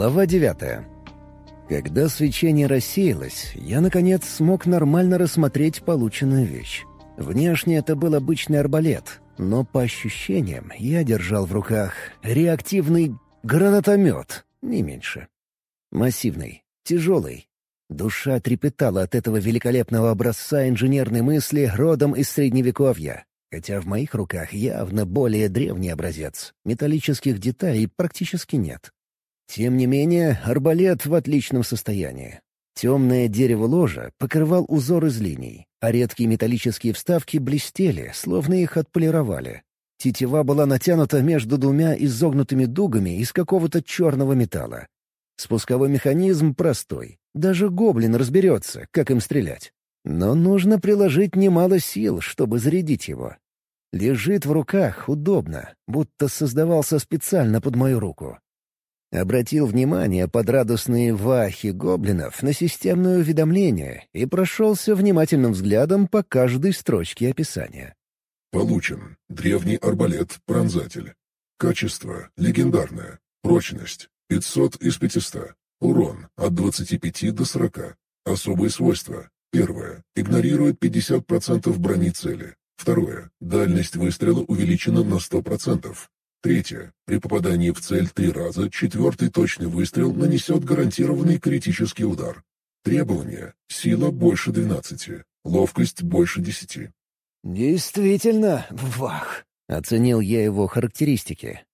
Глава 9. Когда свечение рассеялось, я, наконец, смог нормально рассмотреть полученную вещь. Внешне это был обычный арбалет, но по ощущениям я держал в руках реактивный гранатомет, не меньше. Массивный, тяжелый. Душа трепетала от этого великолепного образца инженерной мысли родом из Средневековья, хотя в моих руках явно более древний образец, металлических деталей практически нет. Тем не менее, арбалет в отличном состоянии. Темное дерево ложа покрывал узор из линий, а редкие металлические вставки блестели, словно их отполировали. Тетива была натянута между двумя изогнутыми дугами из какого-то черного металла. Спусковой механизм простой. Даже гоблин разберется, как им стрелять. Но нужно приложить немало сил, чтобы зарядить его. Лежит в руках удобно, будто создавался специально под мою руку. Обратил внимание под радостные вахи гоблинов на системное уведомление и прошелся внимательным взглядом по каждой строчке описания. Получен. Древний арбалет-пронзатель. Качество — легендарное. Прочность — 500 из 500. Урон — от 25 до 40. Особые свойства. Первое. Игнорирует 50% брони цели. Второе. Дальность выстрела увеличена на 100%. Третье. При попадании в цель 3 раза четвертый точный выстрел нанесет гарантированный критический удар. Требования. Сила больше 12. Ловкость больше 10. «Действительно, вах!» — оценил я его характеристики.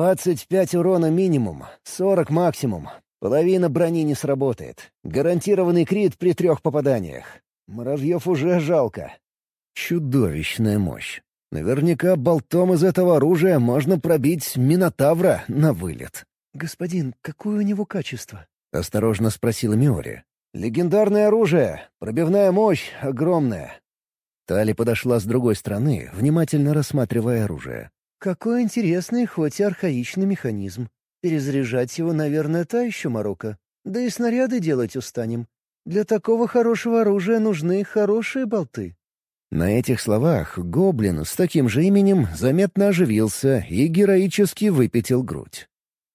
25 урона минимум, 40 максимум. Половина брони не сработает. Гарантированный крит при 3 попаданиях. Муравьев уже жалко. Чудовищная мощь. Наверняка болтом из этого оружия можно пробить Минотавра на вылет. «Господин, какое у него качество?» — осторожно спросила Миори. «Легендарное оружие. Пробивная мощь огромная». Тали подошла с другой стороны, внимательно рассматривая оружие. «Какой интересный, хоть и архаичный механизм. Перезаряжать его, наверное, та еще морока. Да и снаряды делать устанем. Для такого хорошего оружия нужны хорошие болты». На этих словах гоблин с таким же именем заметно оживился и героически выпятил грудь.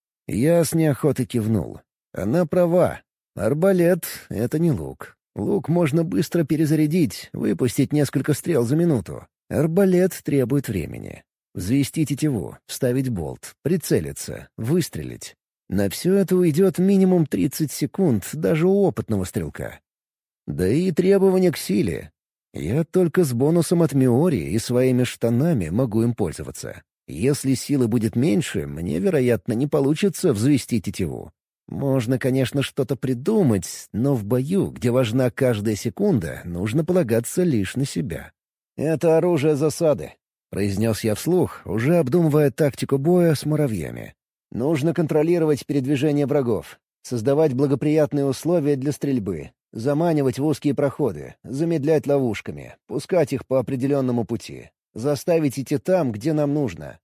Я с неохотой кивнул. Она права. Арбалет — это не лук. Лук можно быстро перезарядить, выпустить несколько стрел за минуту. Арбалет требует времени. Взвести тетиву, вставить болт, прицелиться, выстрелить. На все это уйдет минимум 30 секунд даже у опытного стрелка. Да и требования к силе. Я только с бонусом от Миори и своими штанами могу им пользоваться. Если силы будет меньше, мне, вероятно, не получится взвести тетиву. Можно, конечно, что-то придумать, но в бою, где важна каждая секунда, нужно полагаться лишь на себя. «Это оружие засады», — произнес я вслух, уже обдумывая тактику боя с муравьями. «Нужно контролировать передвижение врагов, создавать благоприятные условия для стрельбы, заманивать в узкие проходы, замедлять ловушками, пускать их по определенному пути, заставить идти там, где нам нужно».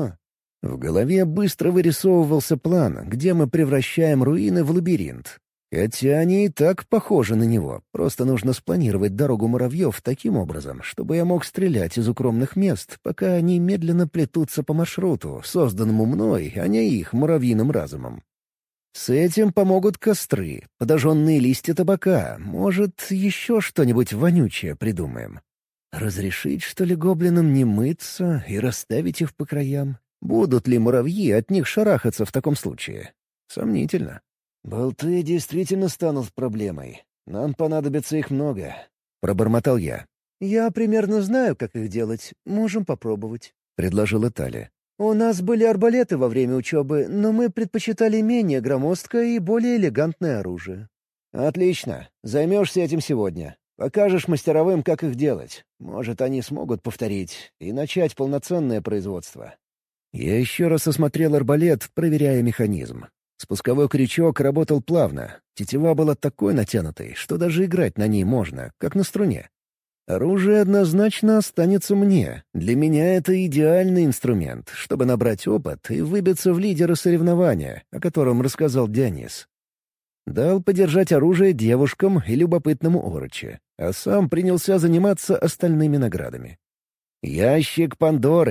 В голове быстро вырисовывался план, где мы превращаем руины в лабиринт. Хотя они и так похожи на него, просто нужно спланировать дорогу муравьев таким образом, чтобы я мог стрелять из укромных мест, пока они медленно плетутся по маршруту, созданному мной, а не их муравьиным разумом. С этим помогут костры, подожженные листья табака, может, еще что-нибудь вонючее придумаем. Разрешить, что ли, гоблинам не мыться и расставить их по краям? Будут ли муравьи от них шарахаться в таком случае? Сомнительно. «Болты действительно станут проблемой. Нам понадобится их много», — пробормотал я. «Я примерно знаю, как их делать. Можем попробовать», — предложила Тали. «У нас были арбалеты во время учебы, но мы предпочитали менее громоздкое и более элегантное оружие». «Отлично. Займешься этим сегодня. Покажешь мастеровым, как их делать. Может, они смогут повторить и начать полноценное производство». Я еще раз осмотрел арбалет, проверяя механизм. Спусковой крючок работал плавно. Тетива была такой натянутой, что даже играть на ней можно, как на струне. Оружие однозначно останется мне. Для меня это идеальный инструмент, чтобы набрать опыт и выбиться в лидеры соревнования, о котором рассказал Дионис. Дал подержать оружие девушкам и любопытному ороче, а сам принялся заниматься остальными наградами. Ящик Пандоры.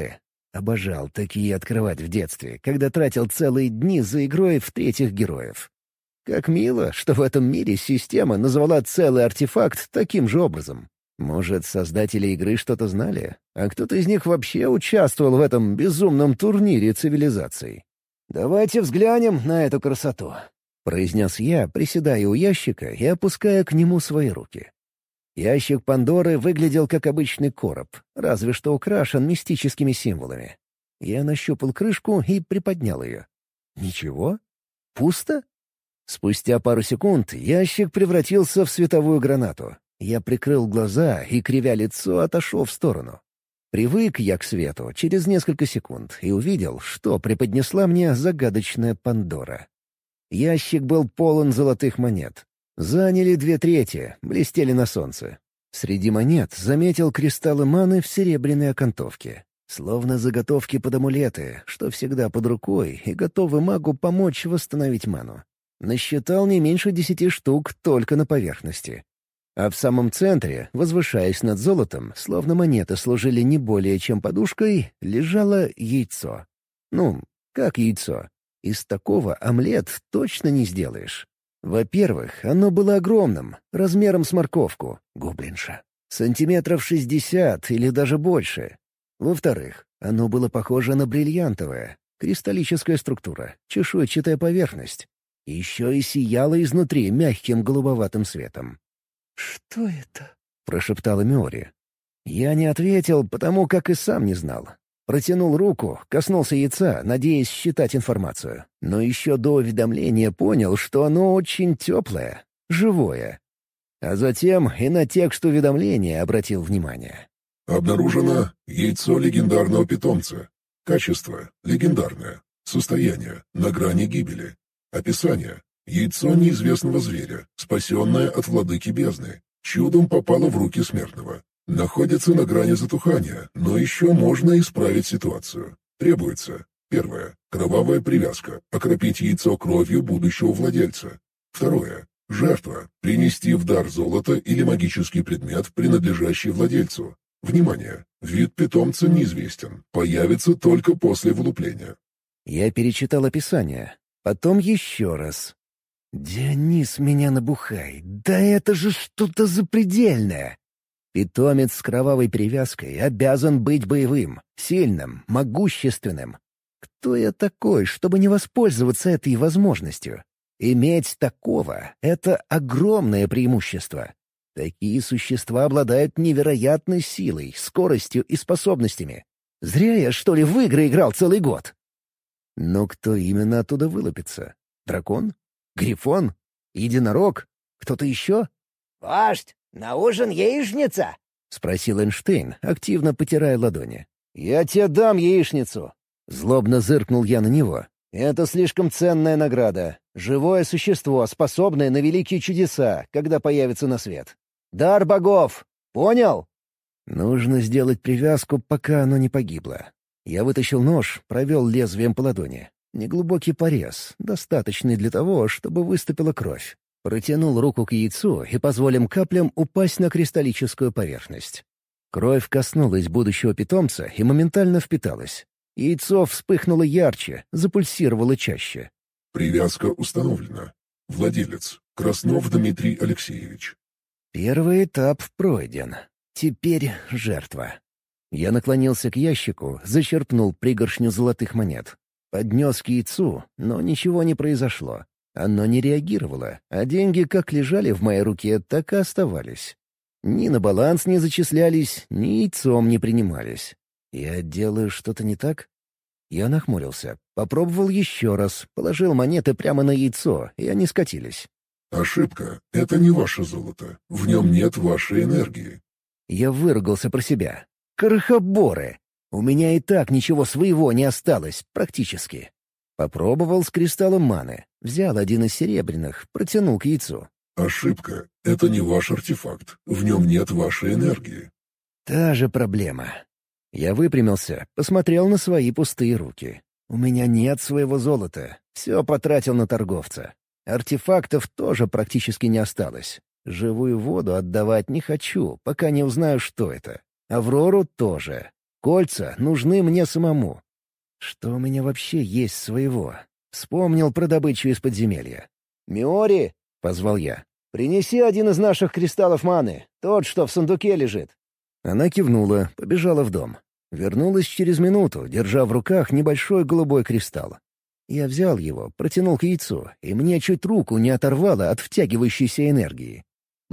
Обожал такие открывать в детстве, когда тратил целые дни за игрой в третьих героев. Как мило, что в этом мире система назвала целый артефакт таким же образом. Может, создатели игры что-то знали, а кто-то из них вообще участвовал в этом безумном турнире цивилизаций. «Давайте взглянем на эту красоту», — произнес я, приседая у ящика и опуская к нему свои руки. Ящик Пандоры выглядел как обычный короб, разве что украшен мистическими символами. Я нащупал крышку и приподнял ее. Ничего? Пусто? Спустя пару секунд ящик превратился в световую гранату. Я прикрыл глаза и, кривя лицо, отошел в сторону. Привык я к свету через несколько секунд и увидел, что преподнесла мне загадочная Пандора. Ящик был полон золотых монет. Заняли 2/3, блестели на солнце. Среди монет заметил кристаллы маны в серебряной окантовке. Словно заготовки под амулеты, что всегда под рукой и готовы магу помочь восстановить ману. Насчитал не меньше 10 штук только на поверхности. А в самом центре, возвышаясь над золотом, словно монеты служили не более чем подушкой, лежало яйцо. Ну, как яйцо? Из такого омлет точно не сделаешь. Во-первых, оно было огромным, размером с морковку, гоблинша. Сантиметров 60 или даже больше. Во-вторых, оно было похоже на бриллиантовое, кристаллическая структура, чешуйчатая поверхность. Еще и сияло изнутри мягким голубоватым светом. «Что это?» — прошептала Миори. Я не ответил, потому как и сам не знал. Протянул руку, коснулся яйца, надеясь считать информацию. Но еще до уведомления понял, что оно очень теплое, живое. А затем и на текст уведомления обратил внимание. Обнаружено яйцо легендарного питомца. Качество — легендарное. Состояние — на грани гибели. Описание. Яйцо неизвестного зверя, спасенное от владыки бездны. Чудом попало в руки смертного. Находится на грани затухания, но еще можно исправить ситуацию. Требуется. Первое. Кровавая привязка. Окропить яйцо кровью будущего владельца. Второе. Жертва. Принести в дар золото или магический предмет, принадлежащий владельцу. Внимание! Вид питомца неизвестен. Появится только после вылупления. Я перечитал описание. Потом еще раз. «Дионис, меня набухай! Да это же что-то запредельное!» Питомец с кровавой привязкой обязан быть боевым, сильным, могущественным. Кто я такой, чтобы не воспользоваться этой возможностью? Иметь такого — это огромное преимущество. Такие существа обладают невероятной силой, скоростью и способностями. Зря я, что ли, в игры играл целый год. Но кто именно оттуда вылупится? Дракон? Грифон? Единорог? Кто-то еще? «Вождь, на ужин яичница?» — спросил Эйнштейн, активно потирая ладони. «Я тебе дам яичницу!» Злобно зыркнул я на него. «Это слишком ценная награда. Живое существо, способное на великие чудеса, когда появится на свет. Дар богов! Понял?» Нужно сделать привязку, пока оно не погибло. Я вытащил нож, провел лезвием по ладони. Неглубокий порез, достаточный для того, чтобы выступила кровь. Протянул руку к яйцу и позволил каплям упасть на кристаллическую поверхность. Кровь коснулась будущего питомца и моментально впиталась. Яйцо вспыхнуло ярче, запульсировало чаще. Привязка установлена. Владелец. Краснов Дмитрий Алексеевич. Первый этап пройден. Теперь жертва. Я наклонился к ящику, зачерпнул пригоршню золотых монет. Поднес к яйцу, но ничего не произошло. Оно не реагировало, а деньги как лежали в моей руке, так и оставались. Ни на баланс не зачислялись, ни яйцом не принимались. Я делаю что-то не так? Я нахмурился, попробовал еще раз, положил монеты прямо на яйцо, и они скатились. Ошибка. Это не ваше золото. В нем нет вашей энергии. Я выругался про себя. Крохоборы! У меня и так ничего своего не осталось, практически. Попробовал с кристаллом маны. Взял один из серебряных, протянул к яйцу. Ошибка. Это не ваш артефакт. В нем нет вашей энергии. Та же проблема. Я выпрямился, посмотрел на свои пустые руки. У меня нет своего золота. Все потратил на торговца. Артефактов тоже практически не осталось. Живую воду отдавать не хочу, пока не узнаю, что это. Аврору тоже. Кольца нужны мне самому. Что у меня вообще есть своего? Вспомнил про добычу из подземелья. «Миори!» — позвал я. «Принеси один из наших кристаллов маны, тот, что в сундуке лежит». Она кивнула, побежала в дом. Вернулась через минуту, держа в руках небольшой голубой кристалл. Я взял его, протянул к яйцу, и мне чуть руку не оторвало от втягивающейся энергии.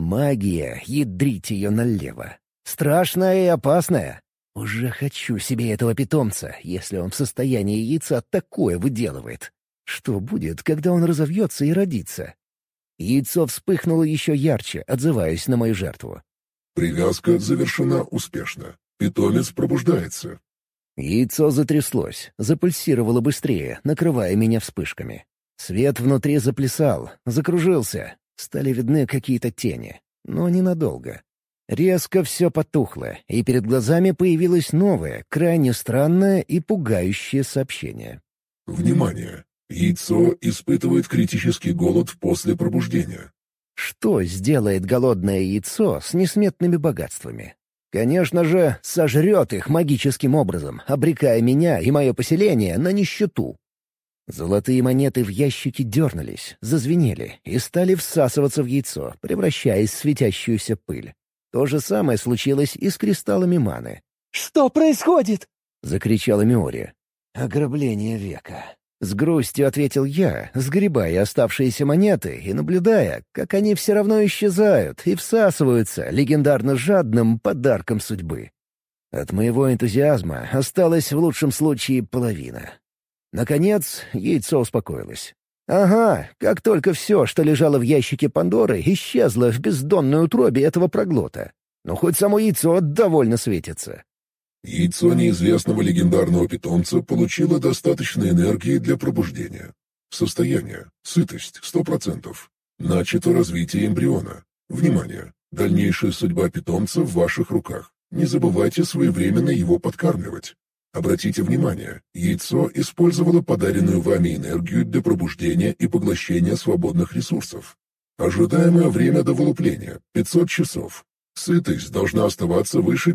Магия, ядрить ее налево. Страшная и опасная. Уже хочу себе этого питомца, если он в состоянии яйца такое выделывает. Что будет, когда он разовьется и родится? Яйцо вспыхнуло еще ярче, отзываясь на мою жертву. Привязка завершена успешно. Питомец пробуждается. Яйцо затряслось, запульсировало быстрее, накрывая меня вспышками. Свет внутри заплясал, закружился. Стали видны какие-то тени, но ненадолго. Резко все потухло, и перед глазами появилось новое, крайне странное и пугающее сообщение. Внимание! Яйцо испытывает критический голод после пробуждения. Что сделает голодное яйцо с несметными богатствами? Конечно же, сожрет их магическим образом, обрекая меня и мое поселение на нищету. Золотые монеты в ящике дернулись, зазвенели и стали всасываться в яйцо, превращаясь в светящуюся пыль. То же самое случилось и с кристаллами маны. «Что происходит?» — закричала Миори. «Ограбление века». С грустью ответил я, сгребая оставшиеся монеты и наблюдая, как они все равно исчезают и всасываются легендарно жадным подарком судьбы. От моего энтузиазма осталась в лучшем случае половина. Наконец, яйцо успокоилось. Ага, как только все, что лежало в ящике Пандоры, исчезло в бездонной утробе этого проглота. Но хоть само яйцо довольно светится. Яйцо неизвестного легендарного питомца получило достаточно энергии для пробуждения. Состояние. Сытость 100%. Начато развитие эмбриона. Внимание! Дальнейшая судьба питомца в ваших руках. Не забывайте своевременно его подкармливать. Обратите внимание, яйцо использовало подаренную вами энергию для пробуждения и поглощения свободных ресурсов. Ожидаемое время до вылупления – 500 часов. Сытость должна оставаться выше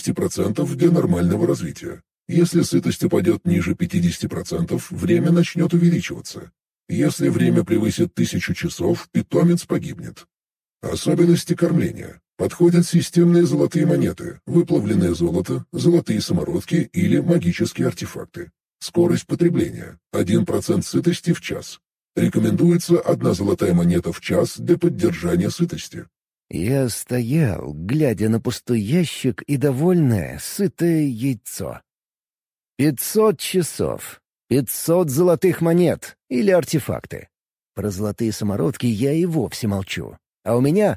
50% для нормального развития. Если сытость упадет ниже 50%, время начнет увеличиваться. Если время превысит 1000 часов, питомец погибнет. Особенности кормления. Подходят системные золотые монеты, выплавленное золото, золотые самородки или магические артефакты. Скорость потребления – 1% сытости в час. Рекомендуется 1 золотая монета в час для поддержания сытости. Я стоял, глядя на пустой ящик и довольное, сытое яйцо. 500 часов, 500 золотых монет или артефакты. Про золотые самородки я и вовсе молчу. А у меня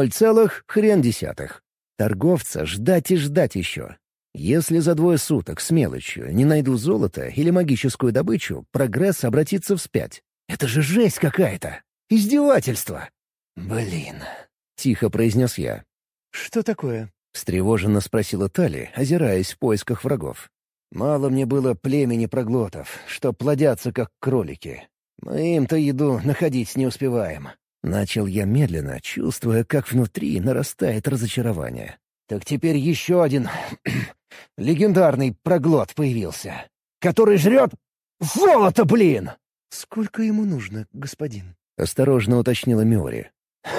0,1. Торговца ждать и ждать еще. Если за 2 суток с мелочью не найду золото или магическую добычу, прогресс обратится вспять. Это же жесть какая-то! Издевательство! Блин... — тихо произнес я. «Что такое?» — встревоженно спросила Тали, озираясь в поисках врагов. «Мало мне было племени проглотов, что плодятся как кролики. Мы им-то еду находить не успеваем». Начал я медленно, чувствуя, как внутри нарастает разочарование. «Так теперь еще один легендарный проглот появился, который жрет золото, блин!» «Сколько ему нужно, господин?» — осторожно уточнила Миори.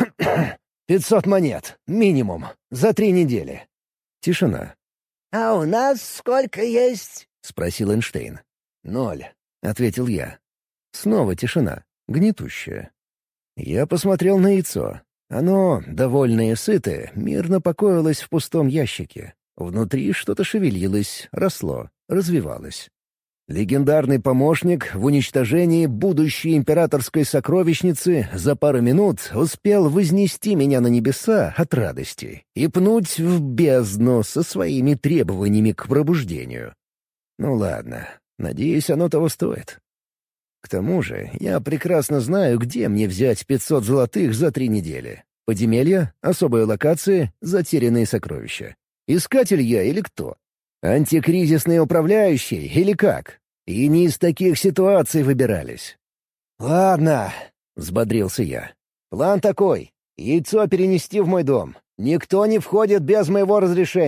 500 монет, минимум, за 3 недели. Тишина. «А у нас сколько есть?» — спросил Эйнштейн. 0, — ответил я. Снова тишина, гнетущая. Я посмотрел на яйцо. Оно, довольное и сытое, мирно покоилось в пустом ящике. Внутри что-то шевелилось, росло, развивалось. Легендарный помощник в уничтожении будущей императорской сокровищницы за пару минут успел вознести меня на небеса от радости и пнуть в бездну со своими требованиями к пробуждению. Ну ладно, надеюсь, оно того стоит. К тому же я прекрасно знаю, где мне взять 500 золотых за 3 недели. Подземелья, особые локации, затерянные сокровища. Искатель я или кто? Антикризисный управляющий или как? И не из таких ситуаций выбирались. «Ладно», — взбодрился я. «План такой. Яйцо перенести в мой дом. Никто не входит без моего разрешения.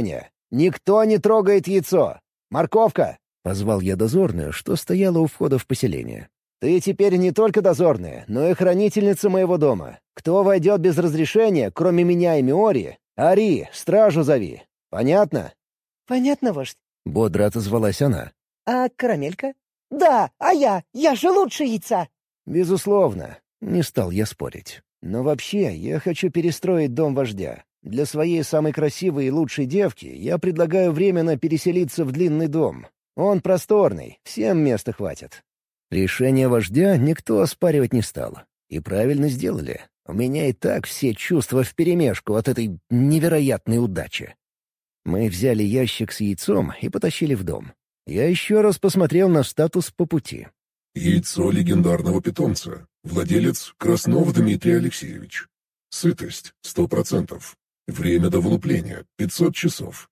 Никто не трогает яйцо! Морковка!» — позвал я дозорную, что стояла у входа в поселение. «Ты теперь не только дозорная, но и хранительница моего дома. Кто войдет без разрешения, кроме меня и Миори, ори, стражу зови. Понятно?» «Понятно, вождь». Бодро отозвалась она. А карамелька? Да, а я же лучше яйца. «Безусловно». Не стал я спорить. «Но вообще, я хочу перестроить дом вождя. Для своей самой красивой и лучшей девки я предлагаю временно переселиться в длинный дом. Он просторный, всем места хватит». Решение вождя никто оспаривать не стал. И правильно сделали. У меня и так все чувства вперемешку от этой невероятной удачи. Мы взяли ящик с яйцом и потащили в дом. Я еще раз посмотрел на статус по пути. Яйцо легендарного питомца. Владелец Краснов Дмитрий Алексеевич. Сытость 100%. Время до вылупления 500 часов.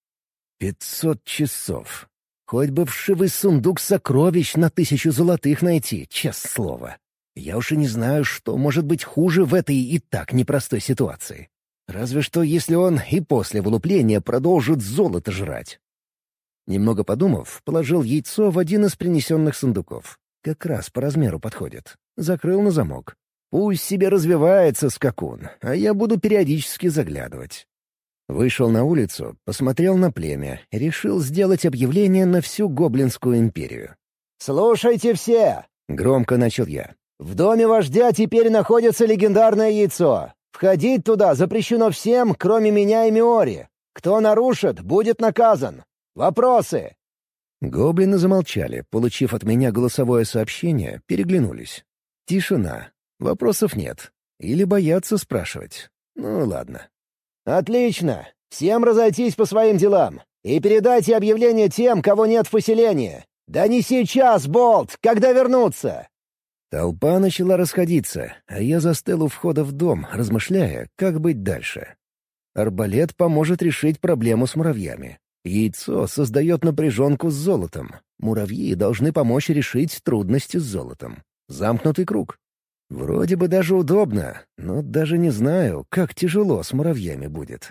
500 часов. Хоть бы вшивый сундук сокровищ на 1000 золотых найти, честное слово. Я уж и не знаю, что может быть хуже в этой и так непростой ситуации. Разве что, если он и после вылупления продолжит золото жрать. Немного подумав, положил яйцо в один из принесенных сундуков. Как раз по размеру подходит. Закрыл на замок. Пусть себе развивается скакун, а я буду периодически заглядывать. Вышел на улицу, посмотрел на племя и решил сделать объявление на всю Гоблинскую империю. «Слушайте все!» — громко начал я. «В доме вождя теперь находится легендарное яйцо. Входить туда запрещено всем, кроме меня и Миори. Кто нарушит, будет наказан. Вопросы?» Гоблины замолчали, получив от меня голосовое сообщение, переглянулись. Тишина. Вопросов нет. Или боятся спрашивать. Ну ладно. «Отлично! Всем разойтись по своим делам. И передайте объявление тем, кого нет в поселении. Да не сейчас, Болт, когда вернутся!» Толпа начала расходиться, а я застыл у входа в дом, размышляя, как быть дальше. Арбалет поможет решить проблему с муравьями. Яйцо создает напряженку с золотом. Муравьи должны помочь решить трудности с золотом. Замкнутый круг. Вроде бы даже удобно, но даже не знаю, как тяжело с муравьями будет.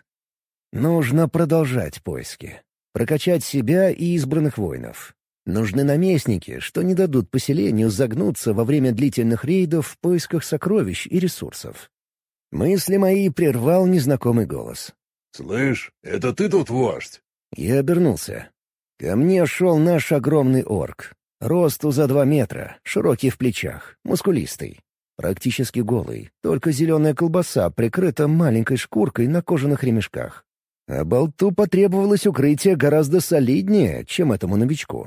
Нужно продолжать поиски. Прокачать себя и избранных воинов. Нужны наместники, что не дадут поселению загнуться во время длительных рейдов в поисках сокровищ и ресурсов. Мысли мои прервал незнакомый голос. «Слышь, это ты тут вождь?» Я обернулся. Ко мне шел наш огромный орк. Росту за 2 метра, широкий в плечах, мускулистый. Практически голый, только зеленая колбаса прикрыта маленькой шкуркой на кожаных ремешках. А болту потребовалось укрытие гораздо солиднее, чем этому новичку.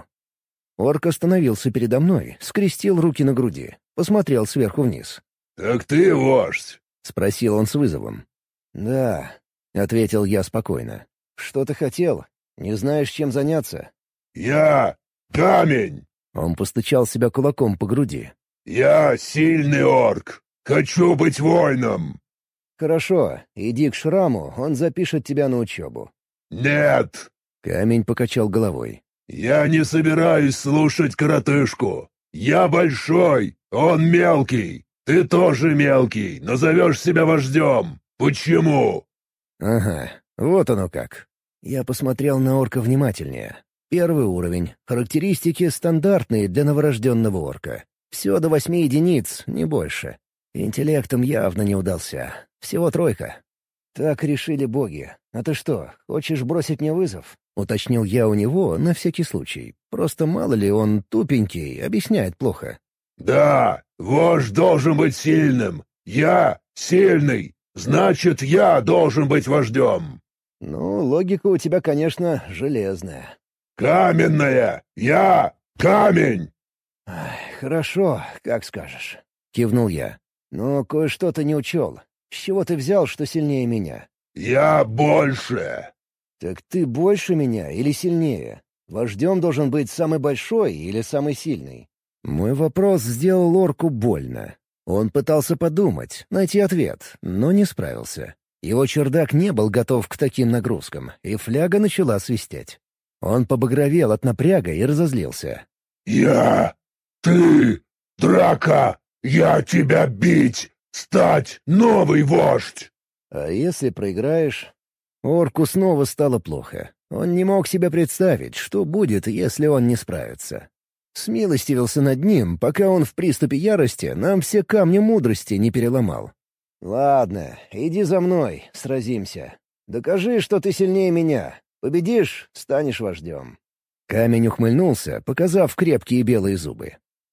Орк остановился передо мной, скрестил руки на груди, посмотрел сверху вниз. «Так ты вождь?» — спросил он с вызовом. «Да», — ответил я спокойно. «Что ты хотел? Не знаешь, чем заняться?» «Я камень!» Он постучал себя кулаком по груди. «Я сильный орк! Хочу быть воином!» «Хорошо, иди к Шраму, он запишет тебя на учебу». «Нет!» — камень покачал головой. «Я не собираюсь слушать коротышку. Я большой, он мелкий. Ты тоже мелкий, но зовешь себя вождем. Почему?» «Ага, вот оно как». Я посмотрел на орка внимательнее. 1 уровень. Характеристики стандартные для новорожденного орка. Все до 8 единиц, не больше. Интеллектом явно не удался. Всего 3. «Так решили боги. А ты что, хочешь бросить мне вызов?» — уточнил я у него на всякий случай. Просто мало ли он тупенький, объясняет плохо. «Да, вождь должен быть сильным. Я сильный. Значит, я должен быть вождем». «Ну, логика у тебя, конечно, железная». «Каменная! Я камень!» «Хорошо, как скажешь», — кивнул я. «Но кое-что ты не учел. С чего ты взял, что сильнее меня?» «Я больше!» «Так ты больше меня или сильнее? Вождем должен быть самый большой или самый сильный?» Мой вопрос сделал орку больно. Он пытался подумать, найти ответ, но не справился. Его чердак не был готов к таким нагрузкам, и фляга начала свистеть. Он побагровел от напряга и разозлился. «Я! Ты! Драка! Я тебя бить! Стать новый вождь!» «А если проиграешь?» Орку снова стало плохо. Он не мог себе представить, что будет, если он не справится. Смилостивился над ним, пока он в приступе ярости нам все камни мудрости не переломал. «Ладно, иди за мной, сразимся. Докажи, что ты сильнее меня. Победишь — станешь вождем». Камень ухмыльнулся, показав крепкие белые зубы.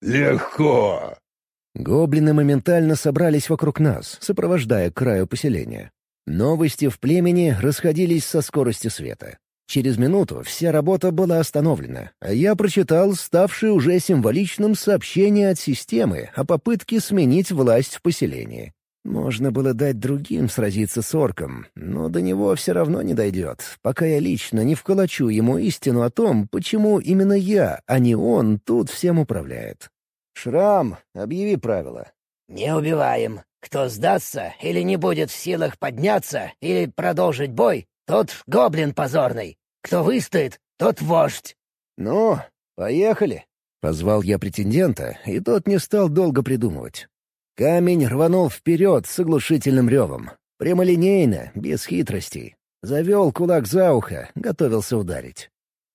«Легко!» Гоблины моментально собрались вокруг нас, сопровождая к краю поселения. Новости в племени расходились со скоростью света. Через минуту вся работа была остановлена, а я прочитал ставшее уже символичным сообщение от системы о попытке сменить власть в поселении. Можно было дать другим сразиться с орком, но до него все равно не дойдет, пока я лично не вколочу ему истину о том, почему именно я, а не он, тут всем управляет. «Шрам, объяви правила». «Не убиваем. Кто сдастся или не будет в силах подняться или продолжить бой, тот гоблин позорный. Кто выстоит, тот вождь». «Ну, поехали!» — позвал я претендента, и тот не стал долго придумывать. Камень рванул вперед с оглушительным ревом. Прямолинейно, без хитростей. Завел кулак за ухо, готовился ударить.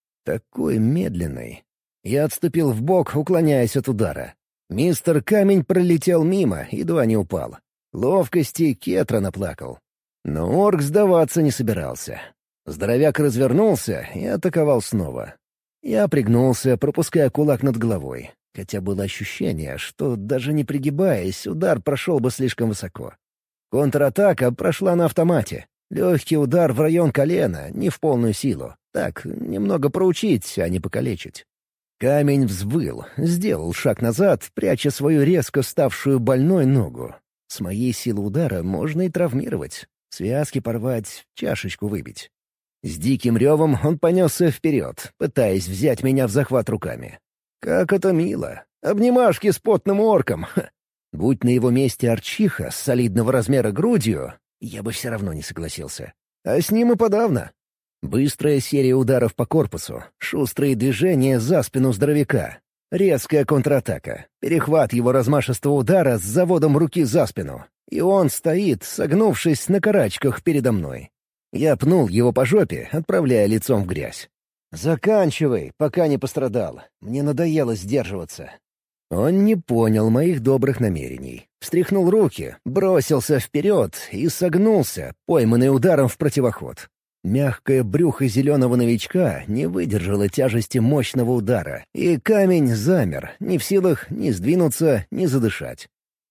Такой медленный. Я отступил вбок, уклоняясь от удара. Мистер Камень пролетел мимо, едва не упал. Ловкости Кетра наплакал. Но орк сдаваться не собирался. Здоровяк развернулся и атаковал снова. Я пригнулся, пропуская кулак над головой, хотя было ощущение, что, даже не пригибаясь, удар прошел бы слишком высоко. Контратака прошла на автомате. Легкий удар в район колена, не в полную силу. Так, немного проучить, а не покалечить. Камень взвыл, сделал шаг назад, пряча свою резко ставшую больной ногу. С моей силы удара можно и травмировать. Связки порвать, чашечку выбить. С диким ревом он понесся вперед, пытаясь взять меня в захват руками. Как это мило! Обнимашки с потным орком! Ха. Будь на его месте арчиха с солидного размера грудью, я бы все равно не согласился. А с ним и подавно. Быстрая серия ударов по корпусу, шустрые движения за спину здоровяка. Резкая контратака, перехват его размашистого удара с заводом руки за спину. И он стоит, согнувшись на карачках передо мной. Я пнул его по жопе, отправляя лицом в грязь. «Заканчивай, пока не пострадал. Мне надоело сдерживаться». Он не понял моих добрых намерений. Встряхнул руки, бросился вперед и согнулся, пойманный ударом в противоход. Мягкое брюхо зеленого новичка не выдержало тяжести мощного удара, и камень замер, не в силах ни сдвинуться, ни задышать.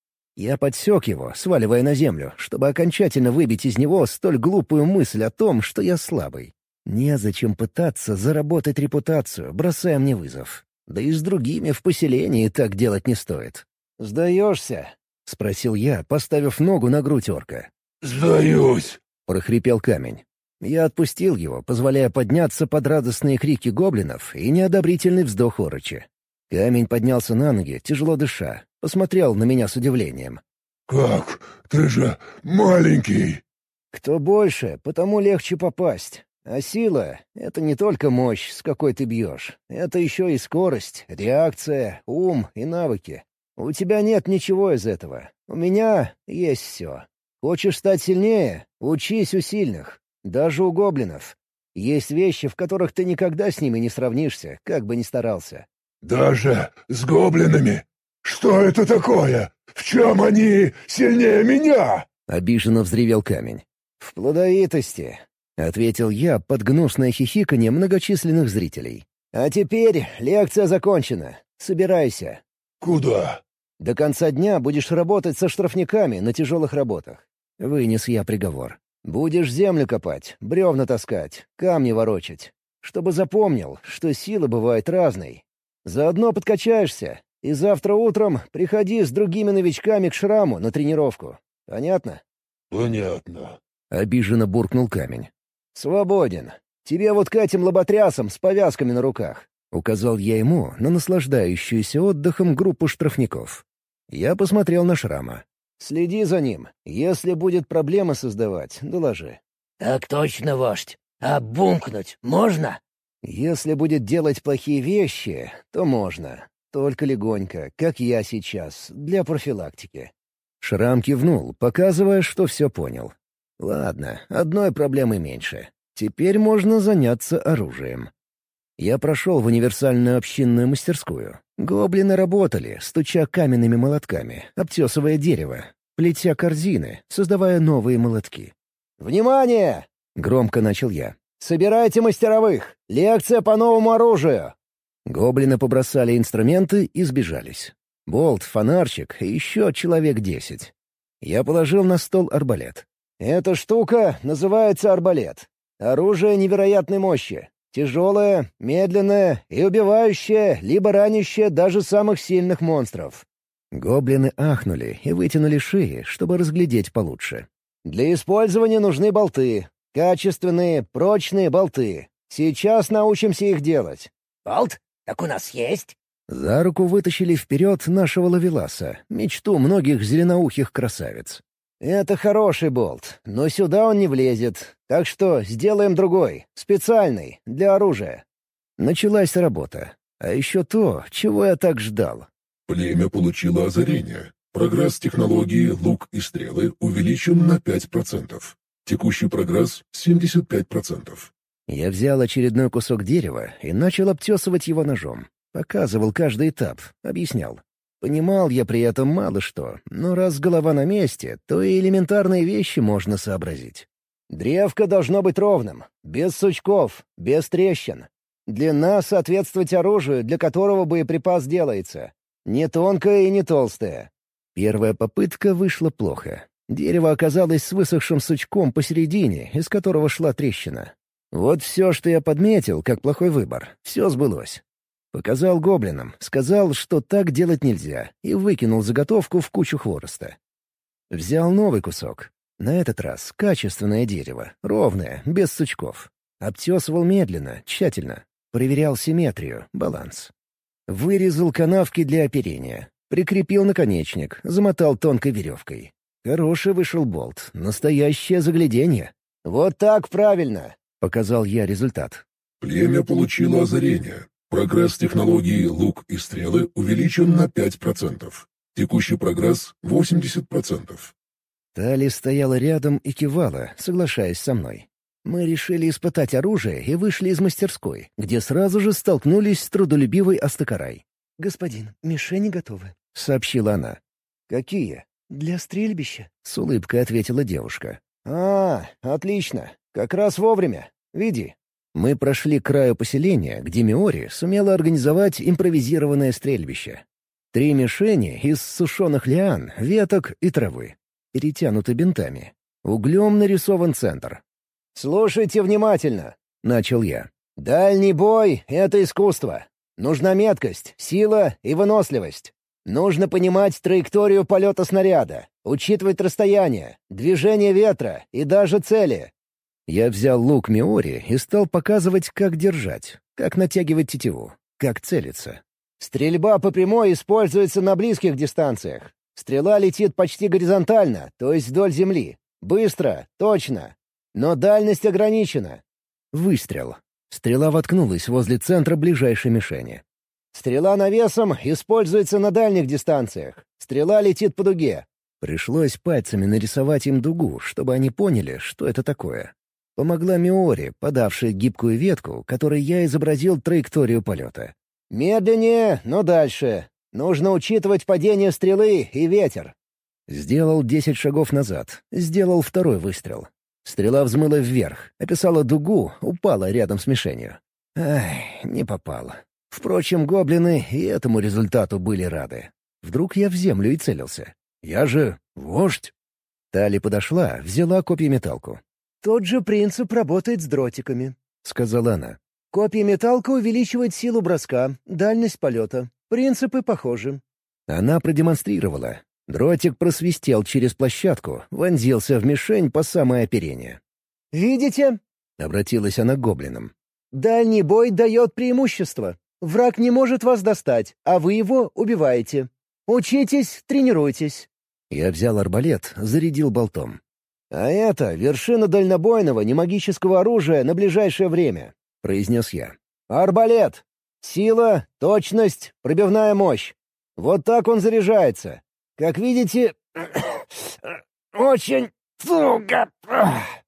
Я подсек его, сваливая на землю, чтобы окончательно выбить из него столь глупую мысль о том, что я слабый. Незачем пытаться заработать репутацию, бросая мне вызов. Да и с другими в поселении так делать не стоит. «Сдаешься?» — спросил я, поставив ногу на грудь орка. «Сдаюсь!» — прохрипел камень. Я отпустил его, позволяя подняться под радостные крики гоблинов и неодобрительный вздох орочи. Камень поднялся на ноги, тяжело дыша, посмотрел на меня с удивлением. «Как? Ты же маленький!» «Кто больше, потому легче попасть. А сила — это не только мощь, с какой ты бьешь. Это еще и скорость, реакция, ум и навыки. У тебя нет ничего из этого. У меня есть все. Хочешь стать сильнее — учись у сильных. Даже у гоблинов. Есть вещи, в которых ты никогда с ними не сравнишься, как бы ни старался». «Даже с гоблинами? Что это такое? В чем они сильнее меня?» — обиженно взревел камень. «В плодовитости», — ответил я под гнусное хихиканье многочисленных зрителей. «А теперь лекция закончена. Собирайся». «Куда?» «До конца дня будешь работать со штрафниками на тяжелых работах». Вынес я приговор. «Будешь землю копать, бревна таскать, камни ворочать. Чтобы запомнил, что сила бывает разной. Заодно подкачаешься, и завтра утром приходи с другими новичками к Шраму на тренировку. Понятно?» «Понятно», — обиженно буркнул камень. «Свободен. Тебе вот к этим лоботрясам с повязками на руках», — указал я ему на наслаждающуюся отдыхом группу штрафников. Я посмотрел на Шрама. «Следи за ним. Если будет проблема создавать, доложи». «Так точно, вождь. А бумкнуть можно?» «Если будет делать плохие вещи, то можно. Только легонько, как я сейчас, для профилактики». Шрам кивнул, показывая, что все понял. «Ладно, одной проблемы меньше. Теперь можно заняться оружием. Я прошел в универсальную общинную мастерскую. Гоблины работали, стуча каменными молотками, обтесывая дерево, плетя корзины, создавая новые молотки. «Внимание!» — громко начал я. «Собирайте мастеровых! Лекция по новому оружию!» Гоблины побросали инструменты и сбежались. Болт, фонарчик и еще человек 10. Я положил на стол арбалет. «Эта штука называется арбалет. Оружие невероятной мощи. Тяжелое, медленное и убивающее, либо ранящее даже самых сильных монстров». Гоблины ахнули и вытянули шеи, чтобы разглядеть получше. «Для использования нужны болты. Качественные, прочные болты. Сейчас научимся их делать». «Болт? Так у нас есть?» За руку вытащили вперед нашего ловеласа, мечту многих зеленоухих красавиц. «Это хороший болт, но сюда он не влезет. Так что сделаем другой, специальный, для оружия». Началась работа. А еще то, чего я так ждал. Племя получило озарение. Прогресс технологии «Лук и стрелы» увеличен на 5%. Текущий прогресс — 75%. Я взял очередной кусок дерева и начал обтесывать его ножом. Показывал каждый этап, объяснял. Понимал я при этом мало что, но раз голова на месте, то и элементарные вещи можно сообразить. «Древко должно быть ровным, без сучков, без трещин. Длина соответствовать оружию, для которого боеприпас делается. Не тонкая и не толстая». Первая попытка вышла плохо. Дерево оказалось с высохшим сучком посередине, из которого шла трещина. Вот все, что я подметил, как плохой выбор, все сбылось. Показал гоблинам, сказал, что так делать нельзя, и выкинул заготовку в кучу хвороста. Взял новый кусок. На этот раз качественное дерево, ровное, без сучков. Обтесывал медленно, тщательно. Проверял симметрию, баланс. Вырезал канавки для оперения. Прикрепил наконечник, замотал тонкой веревкой. Хороший вышел болт, настоящее загляденье. «Вот так правильно», — показал я результат. Племя получило озарение. Прогресс технологии «Лук и стрелы» увеличен на 5%. Текущий прогресс — 80%. Тали стояла рядом и кивала, соглашаясь со мной. Мы решили испытать оружие и вышли из мастерской, где сразу же столкнулись с трудолюбивой Астакарай. «Господин, мишени готовы», — сообщила она. «Какие?» «Для стрельбища», — с улыбкой ответила девушка. Отлично. Как раз вовремя. Веди». Мы прошли к краю поселения, где Миори сумела организовать импровизированное стрельбище. 3 мишени из сушеных лиан, веток и травы. Перетянуты бинтами. Углем нарисован центр. «Слушайте внимательно», — начал я. «Дальний бой — это искусство. Нужна меткость, сила и выносливость. Нужно понимать траекторию полета снаряда, учитывать расстояние, движение ветра и даже цели». Я взял лук Миори и стал показывать, как держать, как натягивать тетиву, как целиться. «Стрельба по прямой используется на близких дистанциях. Стрела летит почти горизонтально, то есть вдоль земли. Быстро, точно. Но дальность ограничена». Выстрел. Стрела воткнулась возле центра ближайшей мишени. «Стрела навесом используется на дальних дистанциях. Стрела летит по дуге». Пришлось пальцами нарисовать им дугу, чтобы они поняли, что это такое. Помогла Миори, подавшая гибкую ветку, которой я изобразил траекторию полета. «Медленнее, но дальше. Нужно учитывать падение стрелы и ветер». Сделал 10 шагов назад. Сделал второй выстрел. Стрела взмыла вверх, описала дугу, упала рядом с мишенью. Ай, не попал. Впрочем, гоблины и этому результату были рады. Вдруг я в землю и целился. Я же вождь. Тали подошла, взяла копьеметалку. «Тот же принцип работает с дротиками», — сказала она. «Копьеметалка увеличивает силу броска, дальность полета. Принципы похожи». Она продемонстрировала. Дротик просвистел через площадку, вонзился в мишень по самое оперение. «Видите?» — обратилась она к гоблинам. «Дальний бой дает преимущество. Враг не может вас достать, а вы его убиваете. Учитесь, тренируйтесь». Я взял арбалет, зарядил болтом. «А это вершина дальнобойного немагического оружия на ближайшее время», — произнес я. «Арбалет. Сила, точность, пробивная мощь. Вот так он заряжается. Как видите, очень туго».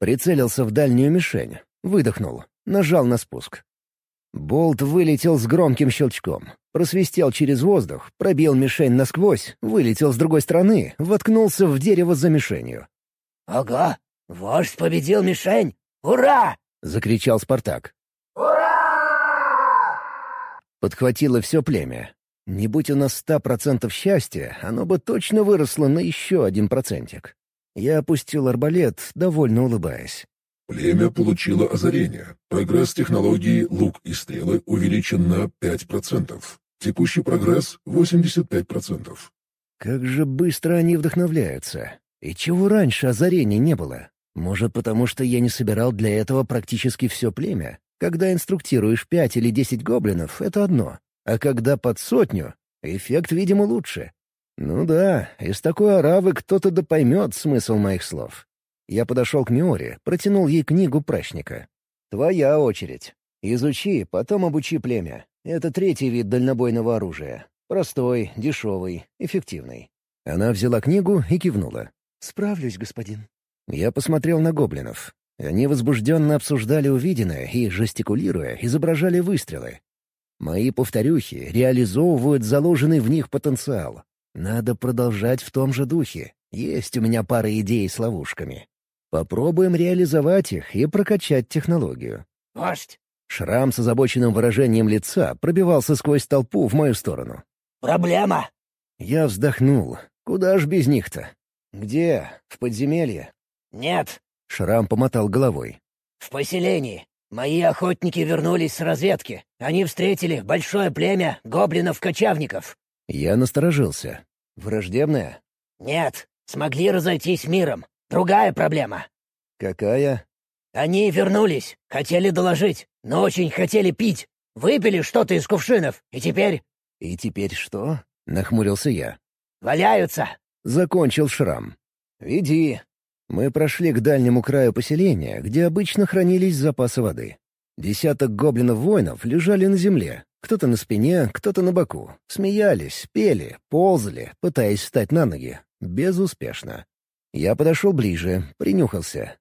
Прицелился в дальнюю мишень, выдохнул, нажал на спуск. Болт вылетел с громким щелчком, просвистел через воздух, пробил мишень насквозь, вылетел с другой стороны, воткнулся в дерево за мишенью. «Ага, вождь победил мишень! Ура!» — закричал Спартак. Подхватило все племя. Не будь у нас 100% счастья, оно бы точно выросло на еще 1%. Я опустил арбалет, довольно улыбаясь. Племя получило озарение. Прогресс технологии «Лук и стрелы» увеличен на 5%. Текущий прогресс — 85%. Как же быстро они вдохновляются. И чего раньше озарений не было? Может, потому что я не собирал для этого практически все племя? Когда инструктируешь 5 или 10 гоблинов — это одно. А когда под 100, эффект, видимо, лучше. Ну да, из такой оравы кто-то да поймет смысл моих слов. Я подошел к Миоре, протянул ей книгу прачника. «Твоя очередь. Изучи, потом обучи племя. Это 3-й вид дальнобойного оружия. Простой, дешевый, эффективный». Она взяла книгу и кивнула. «Справлюсь, господин». Я посмотрел на гоблинов. Они возбужденно обсуждали увиденное и, жестикулируя, изображали выстрелы. Мои повторюхи реализовывают заложенный в них потенциал. Надо продолжать в том же духе. Есть у меня пара идей с ловушками. Попробуем реализовать их и прокачать технологию. «Вождь!» Шрам с озабоченным выражением лица пробивался сквозь толпу в мою сторону. «Проблема!» Я вздохнул. Куда ж без них-то? Где? В подземелье? «Нет, Шрам помотал головой. в поселении. Мои охотники вернулись с разведки. Они встретили большое племя гоблинов-кочевников». Я насторожился. Враждебное? «Нет, смогли разойтись миром. Другая проблема. Какая? Они вернулись, хотели доложить, но очень хотели пить. Выпили что-то из кувшинов, и теперь И теперь что? Нахмурился я. валяются». Закончил Шрам. «Веди». Мы прошли к дальнему краю поселения, где обычно хранились запасы воды. Десяток гоблинов-воинов лежали на земле. Кто-то на спине, кто-то на боку. Смеялись, пели, ползали, пытаясь встать на ноги. Безуспешно. Я подошел ближе, принюхался.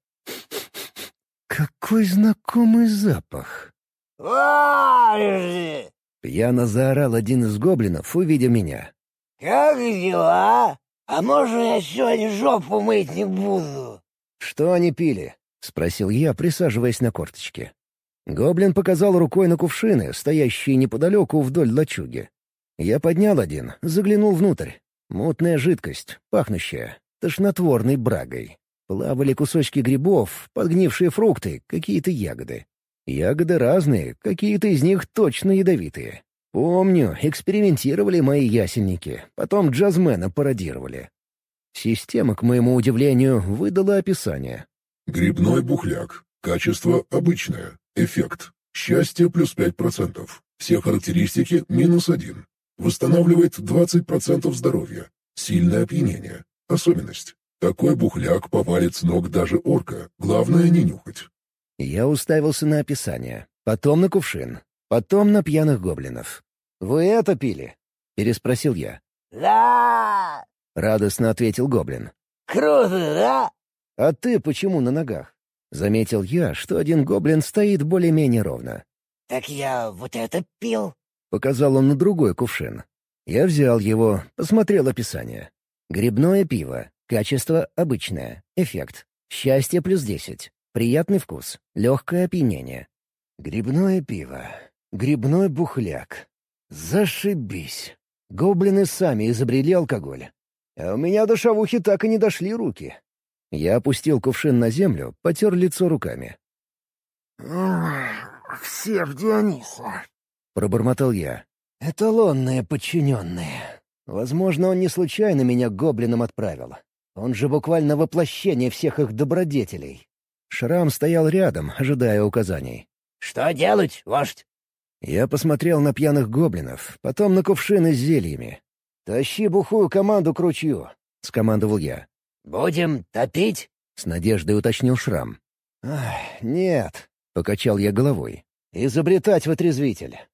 Какой знакомый запах. «Вождь! Пьяно заорал один из гоблинов, увидя меня. Как дела? А можно я сегодня жопу мыть не буду?» «Что они пили?» — спросил я, присаживаясь на корточки. Гоблин показал рукой на кувшины, стоящие неподалеку вдоль лачуги. Я поднял один, заглянул внутрь. Мутная жидкость, пахнущая, тошнотворной брагой. Плавали кусочки грибов, подгнившие фрукты, какие-то ягоды. Ягоды разные, какие-то из них точно ядовитые. Помню, экспериментировали мои ясельники, потом джазмена пародировали. Система, к моему удивлению, выдала описание. Грибной бухляк. Качество обычное. Эффект. Счастье плюс 5%. Все характеристики -1. Восстанавливает 20% здоровья. Сильное опьянение. Особенность. Такой бухляк повалит с ног даже орка. Главное не нюхать. Я уставился на описание, потом на кувшин, потом на пьяных гоблинов. «Вы это пили?» — переспросил я. «Да! — радостно ответил гоблин. Круто, да?» «А ты почему на ногах?» Заметил я, что один гоблин стоит более-менее ровно. «Так я вот это пил». Показал он на другой кувшин. Я взял его, посмотрел описание. Грибное пиво. Качество обычное. Эффект. Счастье плюс 10. Приятный вкус. Легкое опьянение. Грибное пиво. Грибной бухляк. Зашибись. Гоблины сами изобрели алкоголь. А у меня до шавухи так и не дошли руки. Я опустил кувшин на землю, потер лицо руками. «Все в Диониса», — пробормотал я. «Эталонные подчиненные. Возможно, он не случайно меня к гоблинам отправил. Он же буквально воплощение всех их добродетелей». Шрам стоял рядом, ожидая указаний. «Что делать, вождь?» Я посмотрел на пьяных гоблинов, потом на кувшины с зельями. «Тащи бухую команду к ручью», — скомандовал я. «Будем топить?» — с надеждой уточнил Шрам. «Нет», — покачал я головой. «Изобретать вытрезвитель.